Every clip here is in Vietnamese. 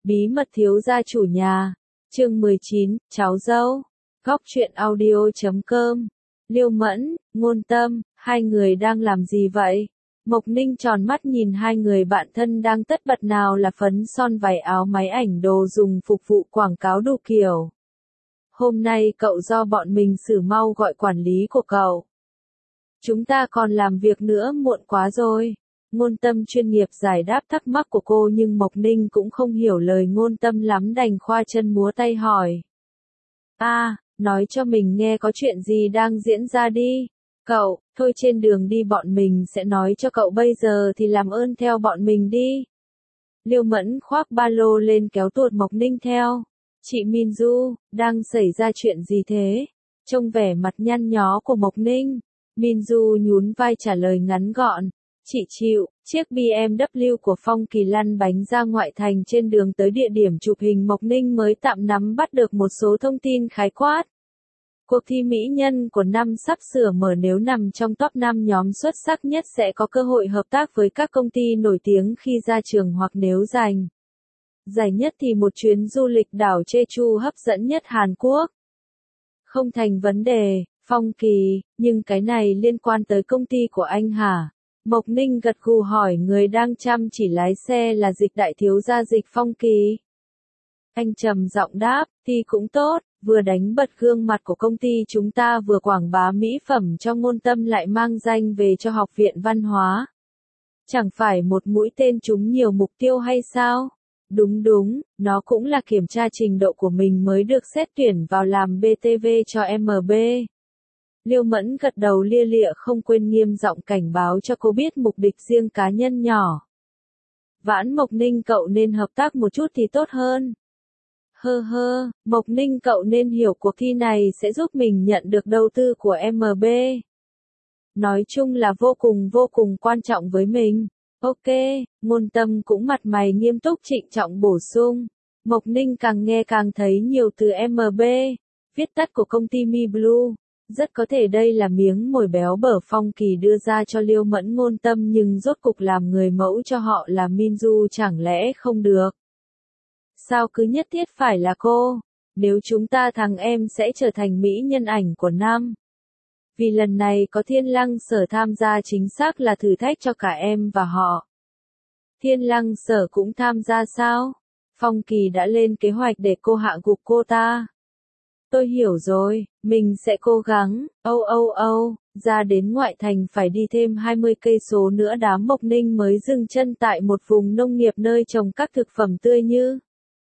Bí mật thiếu gia chủ nhà. Chương 19, cháu dâu. Góc truyện audio.com. Liêu Mẫn, Ngôn Tâm, hai người đang làm gì vậy? Mộc Ninh tròn mắt nhìn hai người bạn thân đang tất bật, nào là phấn son, váy áo, máy ảnh, đồ dùng phục vụ quảng cáo đủ kiểu. Hôm nay cậu do bọn mình xử, mau gọi quản lý của cậu. Chúng ta còn làm việc nữa, muộn quá rồi. Ngôn Tâm chuyên nghiệp giải đáp thắc mắc của cô, nhưng Mộc Ninh cũng không hiểu lời Ngôn Tâm lắm, đành khoa chân múa tay hỏi. Nói cho mình nghe có chuyện gì đang diễn ra đi. Cậu, thôi trên đường đi bọn mình sẽ nói cho cậu, bây giờ thì làm ơn theo bọn mình đi. Liêu Mẫn khoác ba lô lên kéo tuột Mộc Ninh theo. Chị Minju, đang xảy ra chuyện gì thế? Trông vẻ mặt nhăn nhó của Mộc Ninh, Minju nhún vai trả lời ngắn gọn. Chị chịu. Chiếc BMW của Phong Kỳ lăn bánh ra ngoại thành, trên đường tới địa điểm chụp hình Mộc Ninh mới tạm nắm bắt được một số thông tin khái quát. Cuộc thi mỹ nhân của năm sắp sửa mở, nếu nằm trong top 5 nhóm xuất sắc nhất sẽ có cơ hội hợp tác với các công ty nổi tiếng khi ra trường, hoặc nếu giành giải nhất thì một chuyến du lịch đảo Jeju hấp dẫn nhất Hàn Quốc. Không thành vấn đề, Phong Kỳ, nhưng cái này liên quan tới công ty của anh hả? Mộc Ninh gật gù hỏi người đang chăm chỉ lái xe là Dịch đại thiếu gia Dịch Phong Kỳ. Anh trầm giọng đáp, thì cũng tốt, vừa đánh bật gương mặt của công ty chúng ta, vừa quảng bá mỹ phẩm cho Ngôn Tâm, lại mang danh về cho Học viện Văn hóa. Chẳng phải một mũi tên trúng nhiều mục tiêu hay sao? Đúng, nó cũng là kiểm tra trình độ của mình mới được xét tuyển vào làm BTV cho MB. Liêu Mẫn gật đầu lia lịa, không quên nghiêm giọng cảnh báo cho cô biết mục đích riêng cá nhân nhỏ. Vãn Mộc Ninh, cậu nên hợp tác một chút thì tốt hơn. Mộc Ninh, cậu nên hiểu cuộc thi này sẽ giúp mình nhận được đầu tư của MB. Nói chung là vô cùng quan trọng với mình. Ok, Ngôn Tâm cũng mặt mày nghiêm túc trịnh trọng bổ sung. Mộc Ninh càng nghe càng thấy nhiều từ MB, viết tắt của công ty Mi Blue. Rất có thể đây là miếng mồi béo bở Phong Kỳ đưa ra cho Liêu Mẫn Ngôn Tâm, nhưng rốt cục làm người mẫu cho họ là Minju chẳng lẽ không được? Sao cứ nhất thiết phải là cô? Nếu chúng ta thắng em sẽ trở thành mỹ nhân ảnh của năm. Vì lần này có Thiên Lăng Sở tham gia, chính xác là thử thách cho cả em và họ. Thiên Lăng Sở cũng tham gia sao? Phong Kỳ đã lên kế hoạch để cô hạ gục cô ta. Tôi hiểu rồi, mình sẽ cố gắng. Ra đến ngoại thành phải đi thêm 20 cây số nữa, đám Mộc Ninh mới dừng chân tại một vùng nông nghiệp nơi trồng các thực phẩm tươi như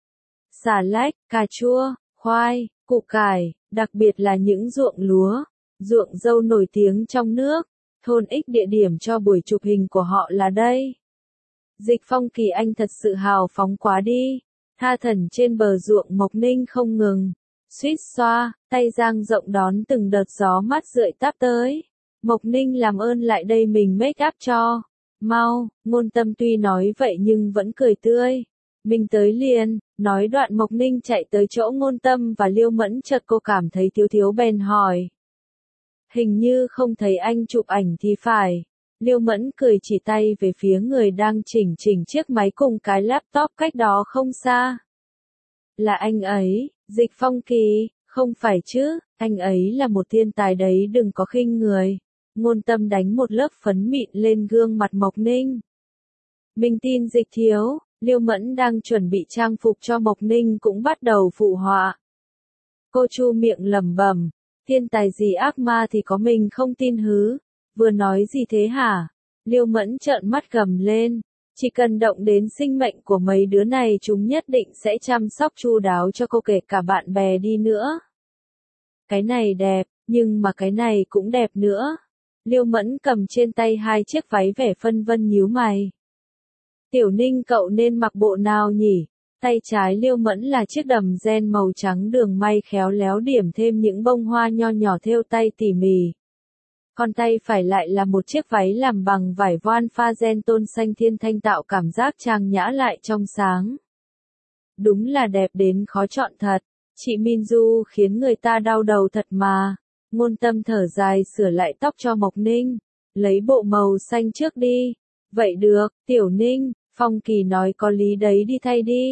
xà lách, cà chua, khoai, củ cải, đặc biệt là những ruộng lúa, ruộng dâu nổi tiếng trong nước. Thôn X, địa điểm cho buổi chụp hình của họ là đây. Dịch Phong Kỳ, anh thật sự hào phóng quá đi. Tha thẩn trên bờ ruộng, Mộc Ninh không ngừng suýt xoa, tay dang rộng đón từng đợt gió mát rượi táp tới. Mộc Ninh, làm ơn lại đây, mình make up cho. Mau, Ngôn Tâm tuy nói vậy nhưng vẫn cười tươi. Mình tới liền. Nói đoạn Mộc Ninh chạy tới chỗ Ngôn Tâm và Liêu Mẫn, chợt cô cảm thấy thiếu bèn hỏi. Hình như không thấy anh chụp ảnh thì phải. Liêu Mẫn cười chỉ tay về phía người đang chỉnh chiếc máy cùng cái laptop cách đó không xa. Là anh ấy, Dịch Phong Kỳ, không phải chứ, anh ấy là một thiên tài đấy, đừng có khinh người. Ngôn Tâm đánh một lớp phấn mịn lên gương mặt Mộc Ninh. Mình tin Dịch thiếu. Liêu Mẫn đang chuẩn bị trang phục cho Mộc Ninh cũng bắt đầu phụ họa. Cô chu miệng lẩm bẩm, thiên tài gì ác ma thì có mình không tin hứ. Vừa nói gì thế hả? Liêu Mẫn trợn mắt gầm lên. Chỉ cần động đến sinh mệnh của mấy đứa này, chúng nhất định sẽ chăm sóc chu đáo cho cô, kể cả bạn bè đi nữa. Cái này đẹp, nhưng mà cái này cũng đẹp nữa. Liêu Mẫn cầm trên tay hai chiếc váy, vẻ phân vân nhíu mày. Tiểu Ninh, cậu nên mặc bộ nào nhỉ? Tay trái Liêu Mẫn là chiếc đầm ren màu trắng, đường may khéo léo điểm thêm những bông hoa nho nhỏ thêu tay tỉ mỉ. Còn tay phải lại là một chiếc váy làm bằng vải voan pha ren tôn xanh thiên thanh, tạo cảm giác trang nhã lại trong sáng. Đúng là đẹp đến khó chọn thật. Chị Minju khiến người ta đau đầu thật mà. Ngôn Tâm thở dài sửa lại tóc cho Mộc Ninh. Lấy bộ màu xanh trước đi. Vậy được, Tiểu Ninh. Phong Kỳ nói có lý đấy, đi thay đi.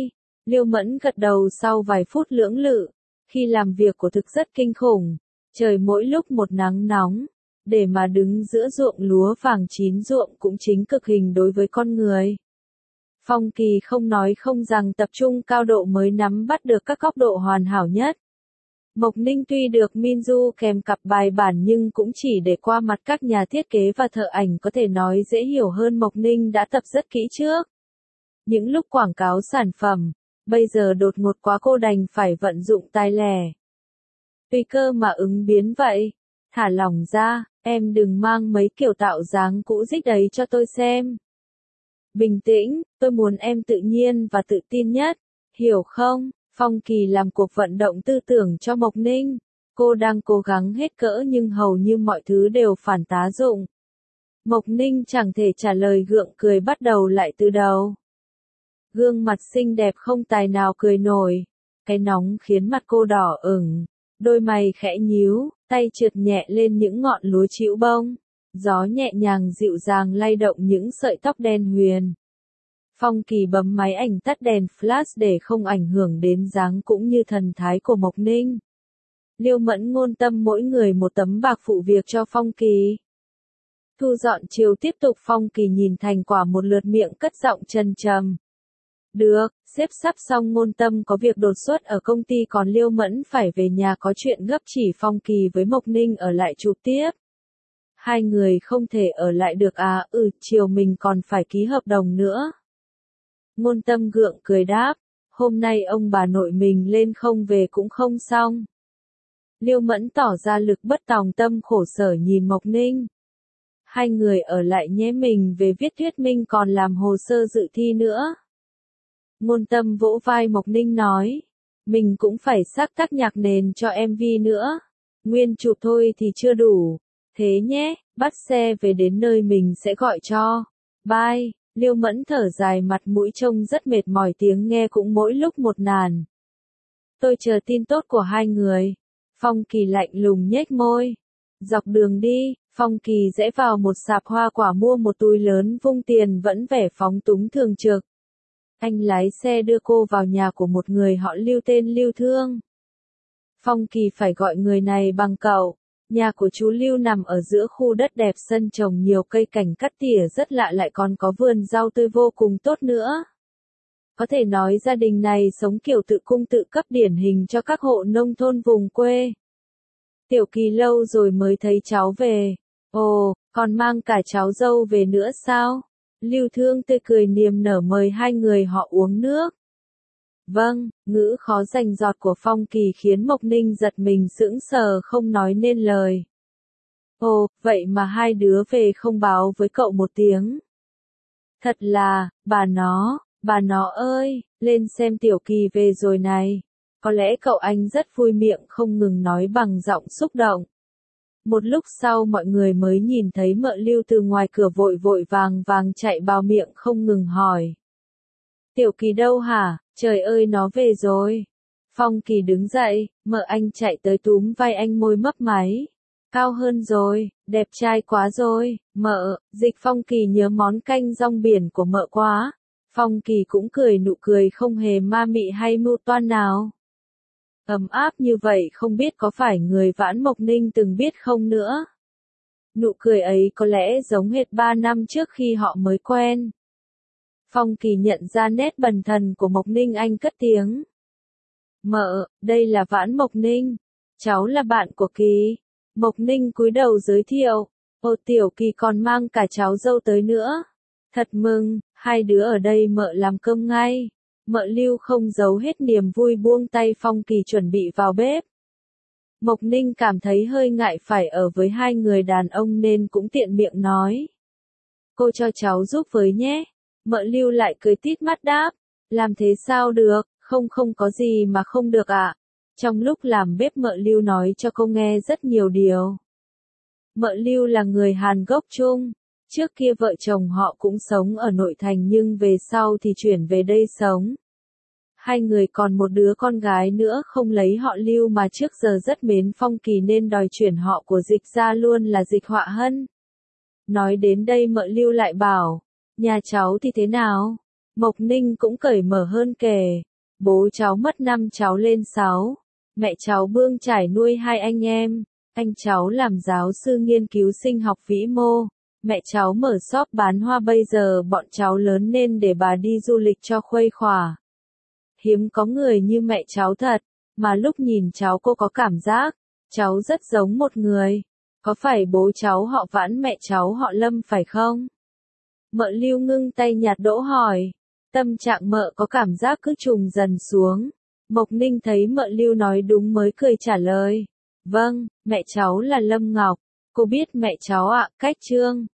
Liêu Mẫn gật đầu sau vài phút lưỡng lự, khi làm việc của thực rất kinh khủng, trời mỗi lúc một nắng nóng, để mà đứng giữa ruộng lúa vàng chín ruộng cũng chính cực hình đối với con người. Phong Kỳ không nói không rằng tập trung cao độ mới nắm bắt được các góc độ hoàn hảo nhất. Mộc Ninh tuy được Minju kèm cặp bài bản nhưng cũng chỉ để qua mặt các nhà thiết kế và thợ ảnh có thể nói dễ hiểu hơn Mộc Ninh đã tập rất kỹ trước. Những lúc quảng cáo sản phẩm, bây giờ đột ngột quá cô đành phải vận dụng tai lẻ. Tùy cơ mà ứng biến vậy. Thả lỏng ra, em đừng mang mấy kiểu tạo dáng cũ dích đấy cho tôi xem. Bình tĩnh, tôi muốn em tự nhiên và tự tin nhất, hiểu không? Phong Kỳ làm cuộc vận động tư tưởng cho Mộc Ninh. Cô đang cố gắng hết cỡ nhưng hầu như mọi thứ đều phản tá dụng. Mộc Ninh chẳng thể trả lời gượng cười bắt đầu lại từ đầu. Gương mặt xinh đẹp không tài nào cười nổi. Cái nóng khiến mặt cô đỏ ửng. Đôi mày khẽ nhíu, tay trượt nhẹ lên những ngọn lúa chĩu bông. Gió nhẹ nhàng dịu dàng lay động những sợi tóc đen huyền. Phong Kỳ bấm máy ảnh tắt đèn flash để không ảnh hưởng đến dáng cũng như thần thái của Mộc Ninh. Liêu Mẫn Ngôn Tâm mỗi người một tấm bạc phụ việc cho Phong Kỳ. Thu dọn chiều tiếp tục Phong Kỳ nhìn thành quả một lượt miệng cất giọng trầm trầm. Được, xếp sắp xong Ngôn Tâm có việc đột xuất ở công ty còn Liêu Mẫn phải về nhà có chuyện gấp chỉ Phong Kỳ với Mộc Ninh ở lại chụp tiếp. Hai người không thể ở lại được à, chiều mình còn phải ký hợp đồng nữa. Ngôn Tâm gượng cười đáp, hôm nay ông bà nội mình lên không về cũng không xong. Liêu Mẫn tỏ ra lực bất tòng tâm khổ sở nhìn Mộc Ninh. Hai người ở lại nhé mình về viết thuyết minh còn làm hồ sơ dự thi nữa. Ngôn Tâm vỗ vai Mộc Ninh nói, mình cũng phải xác tác nhạc nền cho MV nữa. Nguyên chụp thôi thì chưa đủ. Thế nhé, bắt xe về đến nơi mình sẽ gọi cho. Bye. Liêu Mẫn thở dài mặt mũi trông rất mệt mỏi tiếng nghe cũng mỗi lúc một nàn. Tôi chờ tin tốt của hai người. Phong Kỳ lạnh lùng nhếch môi. Dọc đường đi, Phong Kỳ rẽ vào một sạp hoa quả mua một túi lớn vung tiền vẫn vẻ phóng túng thường trực. Anh lái xe đưa cô vào nhà của một người họ Lưu tên Lưu Thương. Phong Kỳ phải gọi người này bằng cậu. Nhà của chú Lưu nằm ở giữa khu đất đẹp sân trồng nhiều cây cảnh cắt tỉa rất lạ lại còn có vườn rau tươi vô cùng tốt nữa. Có thể nói gia đình này sống kiểu tự cung tự cấp điển hình cho các hộ nông thôn vùng quê. Tiểu Kỳ lâu rồi mới thấy cháu về. Ồ, còn mang cả cháu dâu về nữa sao? Lưu Thương tươi cười niềm nở mời hai người họ uống nước. Vâng, ngữ khó rành giọt của Phong Kỳ khiến Mộc Ninh giật mình sững sờ không nói nên lời. Ồ, vậy mà hai đứa về không báo với cậu một tiếng. Thật là, bà nó ơi, lên xem Tiểu Kỳ về rồi này. Có lẽ cậu anh rất vui miệng không ngừng nói bằng giọng xúc động. Một lúc sau mọi người mới nhìn thấy mợ Lưu từ ngoài cửa vội vội vàng vàng chạy vào miệng không ngừng hỏi. Tiểu Kỳ đâu hả? Trời ơi nó về rồi. Phong Kỳ đứng dậy, mợ anh chạy tới túm vai anh môi mấp máy. Cao hơn rồi, đẹp trai quá rồi, mợ, Dịch Phong Kỳ nhớ món canh rong biển của mợ quá. Phong Kỳ cũng cười nụ cười không hề ma mị hay mưu toan nào. Ấm áp như vậy không biết có phải người Vãn Mộc Ninh từng biết không nữa. Nụ cười ấy có lẽ giống hệt 3 năm trước khi họ mới quen. Phong Kỳ nhận ra nét bần thần của Mộc Ninh anh cất tiếng. Mợ, đây là Vãn Mộc Ninh. Cháu là bạn của Kỳ. Mộc Ninh cúi đầu giới thiệu. Ô Tiểu Kỳ còn mang cả cháu dâu tới nữa. Thật mừng, hai đứa ở đây mợ làm cơm ngay. Mợ Lưu không giấu hết niềm vui buông tay Phong Kỳ chuẩn bị vào bếp. Mộc Ninh cảm thấy hơi ngại phải ở với hai người đàn ông nên cũng tiện miệng nói. Cô cho cháu giúp với nhé. Mợ Lưu lại cười tít mắt đáp. Làm thế sao được, không có gì mà không được ạ. Trong lúc làm bếp mợ Lưu nói cho cô nghe rất nhiều điều. Mợ Lưu là người Hàn gốc Trung. Trước kia vợ chồng họ cũng sống ở nội thành nhưng về sau thì chuyển về đây sống. Hai người còn một đứa con gái nữa không lấy họ Lưu mà trước giờ rất mến Phong Kỳ nên đòi chuyển họ của Dịch ra luôn là Dịch Họa Hân. Nói đến đây mợ Lưu lại bảo, nhà cháu thì thế nào? Mộc Ninh cũng cởi mở hơn kể. Bố cháu mất năm cháu lên 6. Mẹ cháu bươn trải nuôi hai anh em. Anh cháu làm giáo sư nghiên cứu sinh học vĩ mô. Mẹ cháu mở shop bán hoa, bây giờ bọn cháu lớn nên để bà đi du lịch cho khuây khỏa. Hiếm có người như mẹ cháu thật, mà lúc nhìn cháu cô có cảm giác, cháu rất giống một người. Có phải bố cháu họ Vãn mẹ cháu họ Lâm phải không? Mợ Lưu ngưng tay nhạt đỗ hỏi. Tâm trạng mợ có cảm giác cứ trùng dần xuống. Mộc Ninh thấy mợ Lưu nói đúng mới cười trả lời. Vâng, mẹ cháu là Lâm Ngọc. Cô biết mẹ cháu ạ, cách Trương